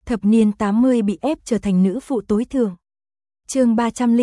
Thập niên 80 bị ép trở thành nữ phụ tối thượng. Chương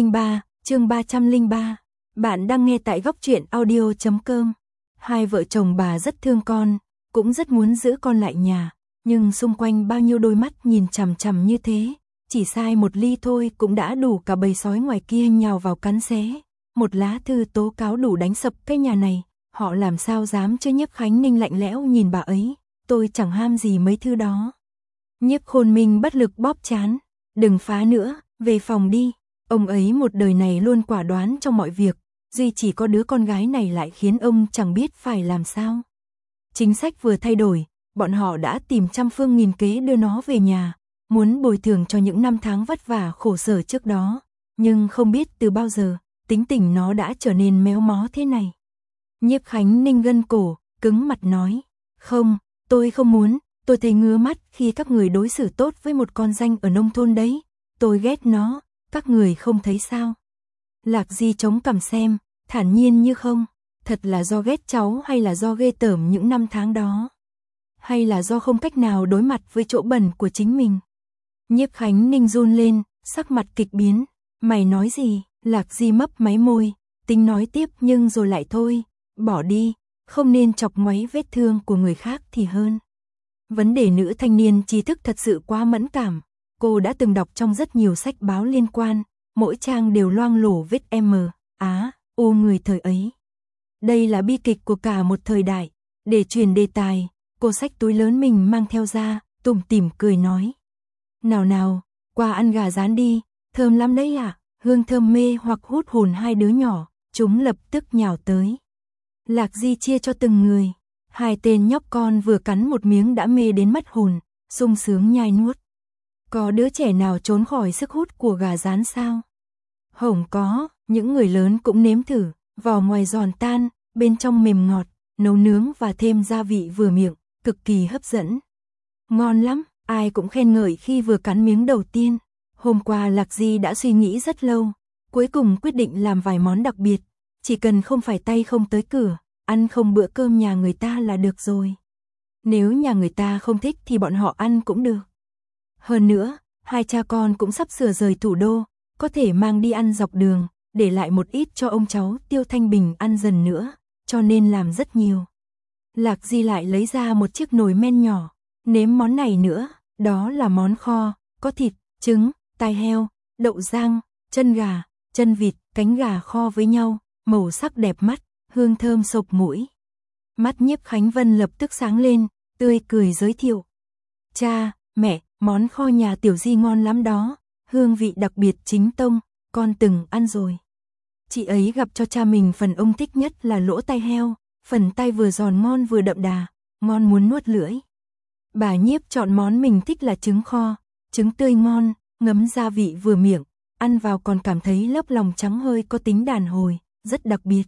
303. Bạn đang nghe tại góc truyện audio.com. Hai vợ chồng bà rất thương con, cũng rất muốn giữ con lại nhà, nhưng xung quanh bao nhiêu đôi mắt nhìn chằm chằm như thế, chỉ sai một ly thôi cũng đã đủ cả bầy sói ngoài kia nhào vào cắn xé. Một lá thư tố cáo đủ đánh sập cái nhà này, họ làm sao dám chứ. Nhiếp Khánh Ninh lạnh lẽo nhìn bà ấy, tôi chẳng ham gì mấy thứ đó. Nhiếp Khôn Minh bất lực bóp trán, đừng phá nữa, về phòng đi. Ông ấy một đời này luôn quả đoán trong mọi việc, duy chỉ có đứa con gái này lại khiến ông chẳng biết phải làm sao. Chính sách vừa thay đổi, bọn họ đã tìm trăm phương nghìn kế đưa nó về nhà, muốn bồi thường cho những năm tháng vất vả khổ sở trước đó, nhưng không biết từ bao giờ, tính tình nó đã trở nên méo mó thế này. Nhiếp Khánh Ninh gân cổ, cứng mặt nói, không, tôi không muốn, tôi thấy ngứa mắt khi các người đối xử tốt với một con danh ở nông thôn đấy, tôi ghét nó, các người không thấy sao? Lạc Di chống cằm xem, thản nhiên như không, thật là do ghét cháu hay là do ghê tởm những năm tháng đó? Hay là do không cách nào đối mặt với chỗ bẩn của chính mình? Nhiếp Khánh Ninh run lên, sắc mặt kịch biến, mày nói gì? Lạc Di mấp máy môi, tính nói tiếp nhưng rồi lại thôi, bỏ đi, không nên chọc ngoáy vết thương của người khác thì hơn. Vấn đề nữ thanh niên trí thức thật sự quá mẫn cảm, cô đã từng đọc trong rất nhiều sách báo liên quan, mỗi trang đều loang lổ vết U người thời ấy. Đây là bi kịch của cả một thời đại, để truyền đề tài, cô xách túi lớn mình mang theo ra, tủm tỉm cười nói. Nào, qua ăn gà rán đi, thơm lắm đấy ạ. Hương thơm mê hoặc hút hồn hai đứa nhỏ, chúng lập tức nhào tới. Lạc Di chia cho từng người, hai tên nhóc con vừa cắn một miếng đã mê đến mất hồn, sung sướng nhai nuốt. Có đứa trẻ nào trốn khỏi sức hút của gà rán sao? Hổng có, những người lớn cũng nếm thử, vỏ ngoài giòn tan, bên trong mềm ngọt, nấu nướng và thêm gia vị vừa miệng, cực kỳ hấp dẫn. Ngon lắm, ai cũng khen ngợi khi vừa cắn miếng đầu tiên. Hôm qua Lạc Di đã suy nghĩ rất lâu, cuối cùng quyết định làm vài món đặc biệt, chỉ cần không phải tay không tới cửa, ăn không bữa cơm nhà người ta là được rồi. Nếu nhà người ta không thích thì bọn họ ăn cũng được. Hơn nữa, hai cha con cũng sắp sửa rời thủ đô, có thể mang đi ăn dọc đường, để lại một ít cho ông cháu Tiêu Thanh Bình ăn dần nữa, cho nên làm rất nhiều. Lạc Di lại lấy ra một chiếc nồi men nhỏ, nếm món này nữa, đó là món kho, có thịt, trứng, tai heo, đậu rang, chân gà, chân vịt, cánh gà kho với nhau, màu sắc đẹp mắt, hương thơm sộc mũi. Mắt Nhiếp Khánh Vân lập tức sáng lên, tươi cười giới thiệu. Cha, mẹ, món kho nhà Tiểu Di ngon lắm đó, hương vị đặc biệt chính tông, con từng ăn rồi. Chị ấy gặp cho cha mình phần ông thích nhất là lỗ tai heo, phần tai vừa giòn ngon vừa đậm đà, ngon muốn nuốt lưỡi. Bà Nhiếp chọn món mình thích là trứng kho, trứng tươi ngon, ngấm gia vị vừa miệng, ăn vào còn cảm thấy lớp lòng trắng hơi có tính đàn hồi, rất đặc biệt.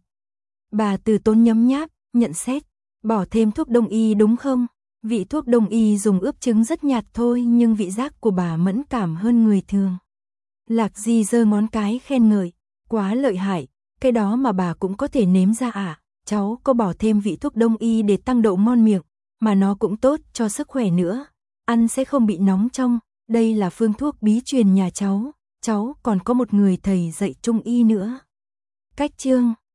Bà Từ Tốn nhấm nháp, nhận xét, bỏ thêm thuốc đông y đúng không? Vị thuốc đông y dùng ướp trứng rất nhạt thôi nhưng vị giác của bà mẫn cảm hơn người thường. Lạc Di giơ ngón cái khen ngợi, quá lợi hại, cái đó mà bà cũng có thể nếm ra à? Cháu có bỏ thêm vị thuốc đông y để tăng độ ngon miệng, mà nó cũng tốt cho sức khỏe nữa, ăn sẽ không bị nóng trong. Đây là phương thuốc bí truyền nhà cháu còn có một người thầy dạy trung y nữa. Cách chương